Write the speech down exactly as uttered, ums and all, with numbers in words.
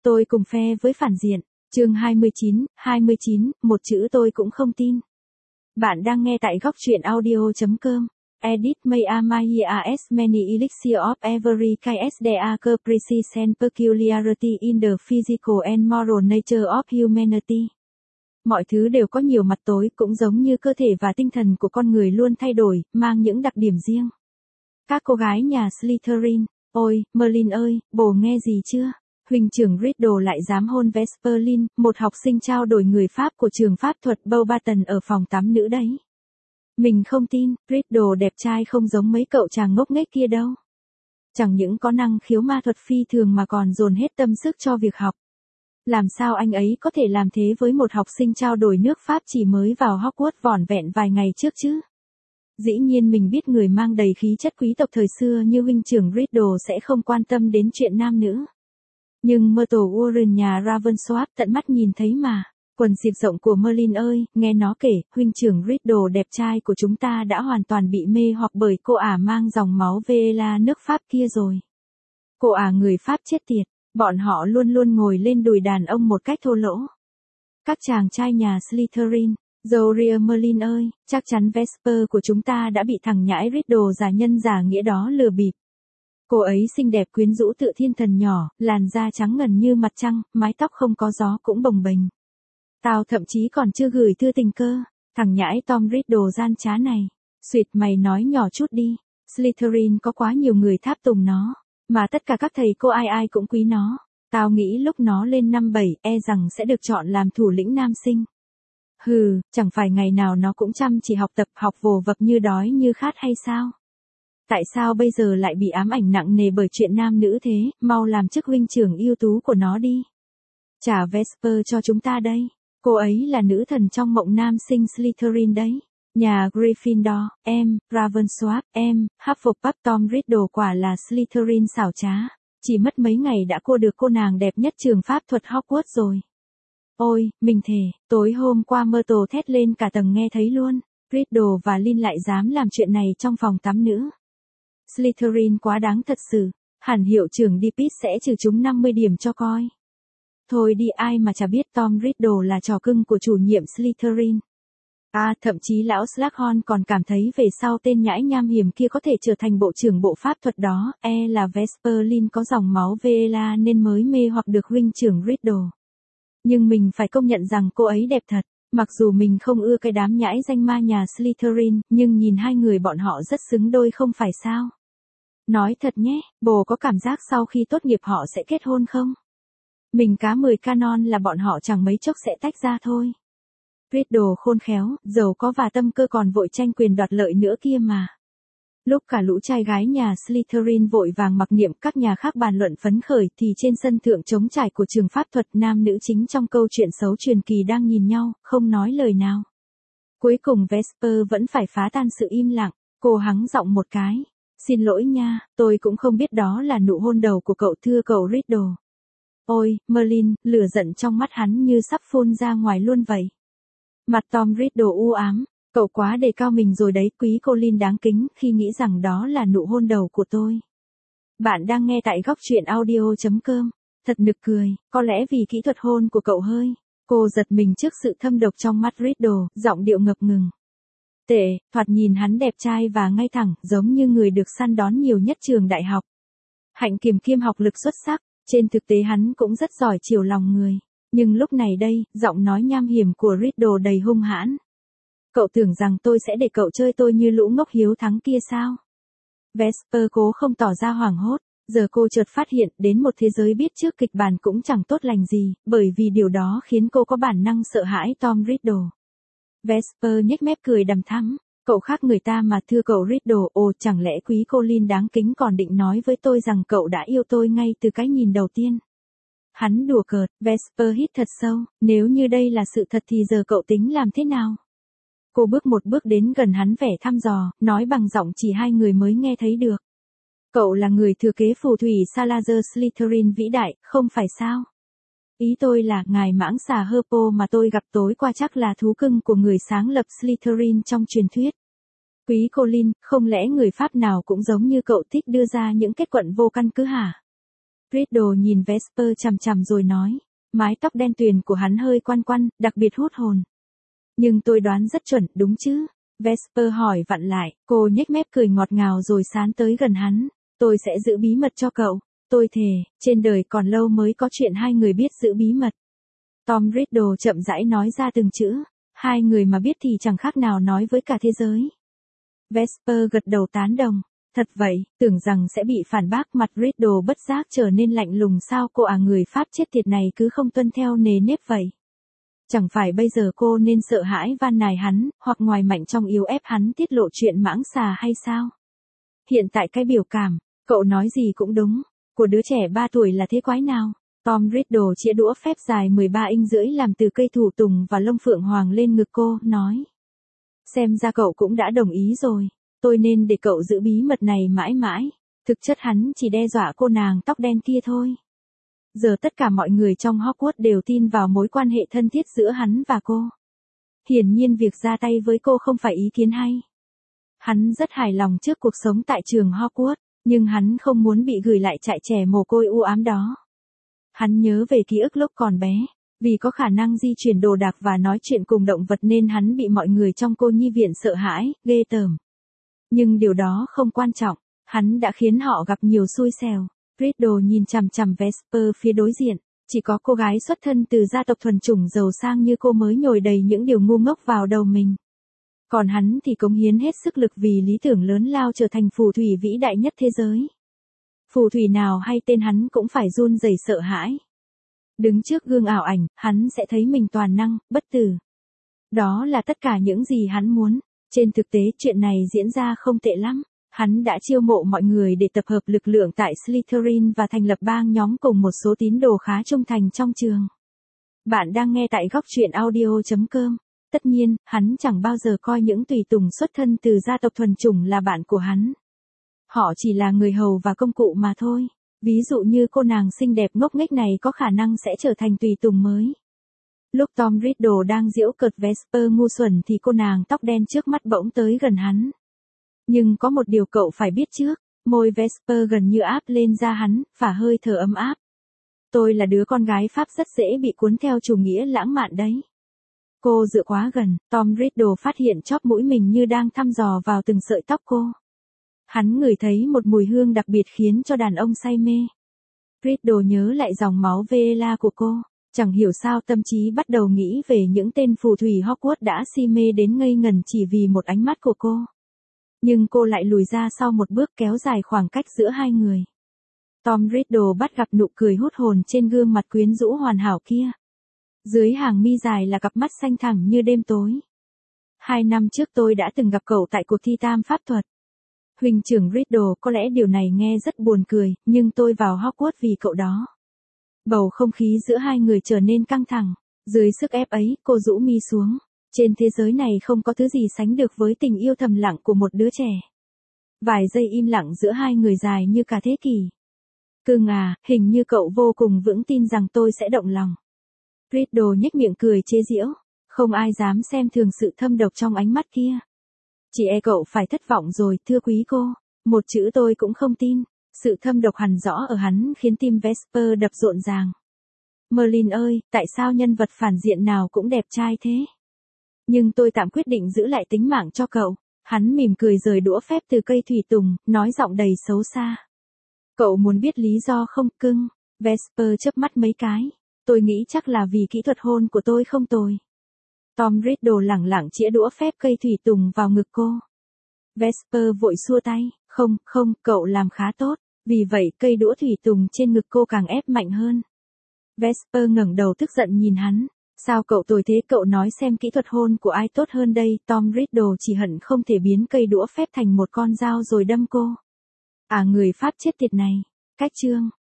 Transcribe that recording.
Tôi cùng phe với phản diện. Chương hai mươi chín, hai mươi chín, một chữ tôi cũng không tin. Bạn đang nghe tại góc truyện audio chấm com. Edit may amaya as many elixir of every kind there are caprices and peculiarity in the physical and moral nature of humanity. Mọi thứ đều có nhiều mặt tối, cũng giống như cơ thể và tinh thần của con người luôn thay đổi, mang những đặc điểm riêng. Các cô gái nhà Slytherin, ôi, Merlin ơi, bồ nghe gì chưa? Huynh trưởng Riddle lại dám hôn Vesperlin, một học sinh trao đổi người Pháp của trường pháp thuật Beauxbaton ở phòng tắm nữ đấy. Mình không tin, Riddle đẹp trai không giống mấy cậu chàng ngốc nghếch kia đâu. Chẳng những có năng khiếu ma thuật phi thường mà còn dồn hết tâm sức cho việc học. Làm sao anh ấy có thể làm thế với một học sinh trao đổi nước Pháp chỉ mới vào Hogwarts vỏn vẹn vài ngày trước chứ? Dĩ nhiên mình biết người mang đầy khí chất quý tộc thời xưa như huynh trưởng Riddle sẽ không quan tâm đến chuyện nam nữ. Nhưng Myrtle Warren nhà Ravensworth tận mắt nhìn thấy mà. Quần xịp rộng của Merlin ơi, nghe nó kể, huynh trưởng Riddle đẹp trai của chúng ta đã hoàn toàn bị mê hoặc bởi cô ả mang dòng máu Veela nước Pháp kia rồi. Cô ả người Pháp chết tiệt, bọn họ luôn luôn ngồi lên đùi đàn ông một cách thô lỗ. Các chàng trai nhà Slytherin, Zoria Merlin ơi, chắc chắn Vesper của chúng ta đã bị thằng nhãi Riddle giả nhân giả nghĩa đó lừa bịp. Cô ấy xinh đẹp quyến rũ tựa thiên thần nhỏ, làn da trắng ngần như mặt trăng, mái tóc không có gió cũng bồng bềnh. Tao thậm chí còn chưa gửi thư tình cơ, thằng nhãi Tom Riddle gian trá này. Xuyệt mày nói nhỏ chút đi, Slytherin có quá nhiều người tháp tùng nó, mà tất cả các thầy cô ai ai cũng quý nó. Tao nghĩ lúc nó lên năm bảy e rằng sẽ được chọn làm thủ lĩnh nam sinh. Hừ, chẳng phải ngày nào nó cũng chăm chỉ học tập học vồ vập như đói như khát hay sao? Tại sao bây giờ lại bị ám ảnh nặng nề bởi chuyện nam nữ thế, mau làm chức huynh trưởng ưu tú của nó đi. Trả Vesper cho chúng ta đây, cô ấy là nữ thần trong mộng nam sinh Slytherin đấy. Nhà Gryffindor, em, Ravensworth, em, Hufflepuff Tom Riddle quả là Slytherin xảo trá, chỉ mất mấy ngày đã cô được cô nàng đẹp nhất trường pháp thuật Hogwarts rồi. Ôi, mình thề, tối hôm qua Myrtle thét lên cả tầng nghe thấy luôn, Riddle và Lin lại dám làm chuyện này trong phòng tắm nữ. Slytherin quá đáng thật sự, hẳn hiệu trưởng Deepis sẽ trừ chúng năm mươi điểm cho coi. Thôi đi, ai mà chả biết Tom Riddle là trò cưng của chủ nhiệm Slytherin. À, thậm chí lão Slughorn còn cảm thấy về sau tên nhãi nham hiểm kia có thể trở thành bộ trưởng bộ pháp thuật đó, e là Vesperlin có dòng máu Veela nên mới mê hoặc được huynh trưởng Riddle. Nhưng mình phải công nhận rằng cô ấy đẹp thật, mặc dù mình không ưa cái đám nhãi danh ma nhà Slytherin, nhưng nhìn hai người bọn họ rất xứng đôi không phải sao? Nói thật nhé, bồ có cảm giác sau khi tốt nghiệp họ sẽ kết hôn không? Mình cá mười canon là bọn họ chẳng mấy chốc sẽ tách ra thôi. Riddle khôn khéo, giàu có và tâm cơ còn vội tranh quyền đoạt lợi nữa kia mà. Lúc cả lũ trai gái nhà Slytherin vội vàng mặc niệm các nhà khác bàn luận phấn khởi thì trên sân thượng trống trải của trường pháp thuật nam nữ chính trong câu chuyện xấu truyền kỳ đang nhìn nhau, không nói lời nào. Cuối cùng Vesper vẫn phải phá tan sự im lặng, cô hắng giọng một cái. Xin lỗi nha, tôi cũng không biết đó là nụ hôn đầu của cậu thưa cậu Riddle. Ôi, Merlin, lửa giận trong mắt hắn như sắp phun ra ngoài luôn vậy. Mặt Tom Riddle u ám, cậu quá đề cao mình rồi đấy, quý cô Lin đáng kính khi nghĩ rằng đó là nụ hôn đầu của tôi. Bạn đang nghe tại góc truyện audio chấm com. Thật nực cười, có lẽ vì kỹ thuật hôn của cậu hơi. Cô giật mình trước sự thâm độc trong mắt Riddle, giọng điệu ngập ngừng. Tệ, thoạt nhìn hắn đẹp trai và ngay thẳng, giống như người được săn đón nhiều nhất trường đại học. Hạnh kiểm kiêm học lực xuất sắc, trên thực tế hắn cũng rất giỏi chiều lòng người. Nhưng lúc này đây, giọng nói nham hiểm của Riddle đầy hung hãn. Cậu tưởng rằng tôi sẽ để cậu chơi tôi như lũ ngốc hiếu thắng kia sao? Vesper cố không tỏ ra hoảng hốt, giờ cô chợt phát hiện đến một thế giới biết trước kịch bản cũng chẳng tốt lành gì, bởi vì điều đó khiến cô có bản năng sợ hãi Tom Riddle. Vesper nhếch mép cười đằm thắm, cậu khác người ta mà thưa cậu Riddle, ồ chẳng lẽ quý cô Lin đáng kính còn định nói với tôi rằng cậu đã yêu tôi ngay từ cái nhìn đầu tiên. Hắn đùa cợt, Vesper hít thật sâu, nếu như đây là sự thật thì giờ cậu tính làm thế nào? Cô bước một bước đến gần hắn vẻ thăm dò, nói bằng giọng chỉ hai người mới nghe thấy được. Cậu là người thừa kế phù thủy Salazar Slytherin vĩ đại, không phải sao? Ý tôi là ngài mãng xà Herpo mà tôi gặp tối qua chắc là thú cưng của người sáng lập Slytherin trong truyền thuyết. Quý cô Lin, không lẽ người Pháp nào cũng giống như cậu thích đưa ra những kết luận vô căn cứ hả? Riddle nhìn Vesper chằm chằm rồi nói. Mái tóc đen tuyền của hắn hơi quăn quăn, đặc biệt hút hồn. Nhưng tôi đoán rất chuẩn, đúng chứ? Vesper hỏi vặn lại, cô nhếch mép cười ngọt ngào rồi sán tới gần hắn. Tôi sẽ giữ bí mật cho cậu. Tôi thề, trên đời còn lâu mới có chuyện hai người biết giữ bí mật. Tom Riddle chậm rãi nói ra từng chữ. Hai người mà biết thì chẳng khác nào nói với cả thế giới. Vesper gật đầu tán đồng. Thật vậy, tưởng rằng sẽ bị phản bác, mặt Riddle bất giác trở nên lạnh lùng. Sao cô à, người Pháp chết tiệt này cứ không tuân theo nề nếp vậy? Chẳng phải bây giờ cô nên sợ hãi van nài hắn, hoặc ngoài mạnh trong yếu ép hắn tiết lộ chuyện mãng xà hay sao? Hiện tại cái biểu cảm, cậu nói gì cũng đúng, của đứa trẻ ba tuổi là thế quái nào? Tom Riddle chĩa đũa phép dài mười ba inch rưỡi làm từ cây thủ tùng và lông phượng hoàng lên ngực cô, nói. Xem ra cậu cũng đã đồng ý rồi, tôi nên để cậu giữ bí mật này mãi mãi. Thực chất hắn chỉ đe dọa cô nàng tóc đen kia thôi. Giờ tất cả mọi người trong Hogwarts đều tin vào mối quan hệ thân thiết giữa hắn và cô. Hiển nhiên việc ra tay với cô không phải ý kiến hay. Hắn rất hài lòng trước cuộc sống tại trường Hogwarts, nhưng hắn không muốn bị gửi lại trại trẻ mồ côi u ám đó. Hắn nhớ về ký ức lúc còn bé, vì có khả năng di chuyển đồ đạc và nói chuyện cùng động vật nên hắn bị mọi người trong cô nhi viện sợ hãi, ghê tởm. Nhưng điều đó không quan trọng, hắn đã khiến họ gặp nhiều xui xẻo. Riddle nhìn chằm chằm Vesper phía đối diện, chỉ có cô gái xuất thân từ gia tộc thuần chủng giàu sang như cô mới nhồi đầy những điều ngu ngốc vào đầu mình. Còn hắn thì cống hiến hết sức lực vì lý tưởng lớn lao trở thành phù thủy vĩ đại nhất thế giới. Phù thủy nào hay tên hắn cũng phải run rẩy sợ hãi. Đứng trước gương ảo ảnh, hắn sẽ thấy mình toàn năng, bất tử. Đó là tất cả những gì hắn muốn. Trên thực tế chuyện này diễn ra không tệ lắm. Hắn đã chiêu mộ mọi người để tập hợp lực lượng tại Slytherin và thành lập bang nhóm cùng một số tín đồ khá trung thành trong trường. Bạn đang nghe tại góc truyện audio chấm com. Tất nhiên, hắn chẳng bao giờ coi những tùy tùng xuất thân từ gia tộc thuần chủng là bạn của hắn. Họ chỉ là người hầu và công cụ mà thôi. Ví dụ như cô nàng xinh đẹp ngốc nghếch này có khả năng sẽ trở thành tùy tùng mới. Lúc Tom Riddle đang giễu cợt Vesper ngu xuẩn thì cô nàng tóc đen trước mắt bỗng tới gần hắn. Nhưng có một điều cậu phải biết trước, môi Vesper gần như áp lên da hắn, phả hơi thở ấm áp. Tôi là đứa con gái Pháp rất dễ bị cuốn theo chủ nghĩa lãng mạn đấy. Cô dựa quá gần, Tom Riddle phát hiện chóp mũi mình như đang thăm dò vào từng sợi tóc cô. Hắn ngửi thấy một mùi hương đặc biệt khiến cho đàn ông say mê. Riddle nhớ lại dòng máu Veela của cô, chẳng hiểu sao tâm trí bắt đầu nghĩ về những tên phù thủy Hogwarts đã si mê đến ngây ngần chỉ vì một ánh mắt của cô. Nhưng cô lại lùi ra sau một bước kéo dài khoảng cách giữa hai người. Tom Riddle bắt gặp nụ cười hút hồn trên gương mặt quyến rũ hoàn hảo kia. Dưới hàng mi dài là cặp mắt xanh thẳm như đêm tối. Hai năm trước tôi đã từng gặp cậu tại cuộc thi tam pháp thuật. Huynh trưởng Riddle, có lẽ điều này nghe rất buồn cười, nhưng tôi vào Hogwarts vì cậu đó. Bầu không khí giữa hai người trở nên căng thẳng. Dưới sức ép ấy, cô rũ mi xuống. Trên thế giới này không có thứ gì sánh được với tình yêu thầm lặng của một đứa trẻ. Vài giây im lặng giữa hai người dài như cả thế kỷ. Cưng à, hình như cậu vô cùng vững tin rằng tôi sẽ động lòng. Riddle nhếch miệng cười chế giễu. Không ai dám xem thường sự thâm độc trong ánh mắt kia. Chỉ e cậu phải thất vọng rồi, thưa quý cô. Một chữ tôi cũng không tin. Sự thâm độc hằn rõ ở hắn khiến tim Vesper đập rộn ràng. Merlin ơi, tại sao nhân vật phản diện nào cũng đẹp trai thế? Nhưng tôi tạm quyết định giữ lại tính mạng cho cậu. Hắn mỉm cười rời đũa phép từ cây thủy tùng, nói giọng đầy xấu xa. Cậu muốn biết lý do không, cưng? Vesper chớp mắt mấy cái. Tôi nghĩ chắc là vì kỹ thuật hôn của tôi không tồi. Tom Riddle lẳng lặng chĩa đũa phép cây thủy tùng vào ngực cô. Vesper vội xua tay. Không, không, cậu làm khá tốt. Vì vậy cây đũa thủy tùng trên ngực cô càng ép mạnh hơn. Vesper ngẩng đầu tức giận nhìn hắn. Sao cậu tồi thế, cậu nói xem kỹ thuật hôn của ai tốt hơn đây? Tom Riddle chỉ hận không thể biến cây đũa phép thành một con dao rồi đâm cô. À, người Pháp chết tiệt này. Cách chương.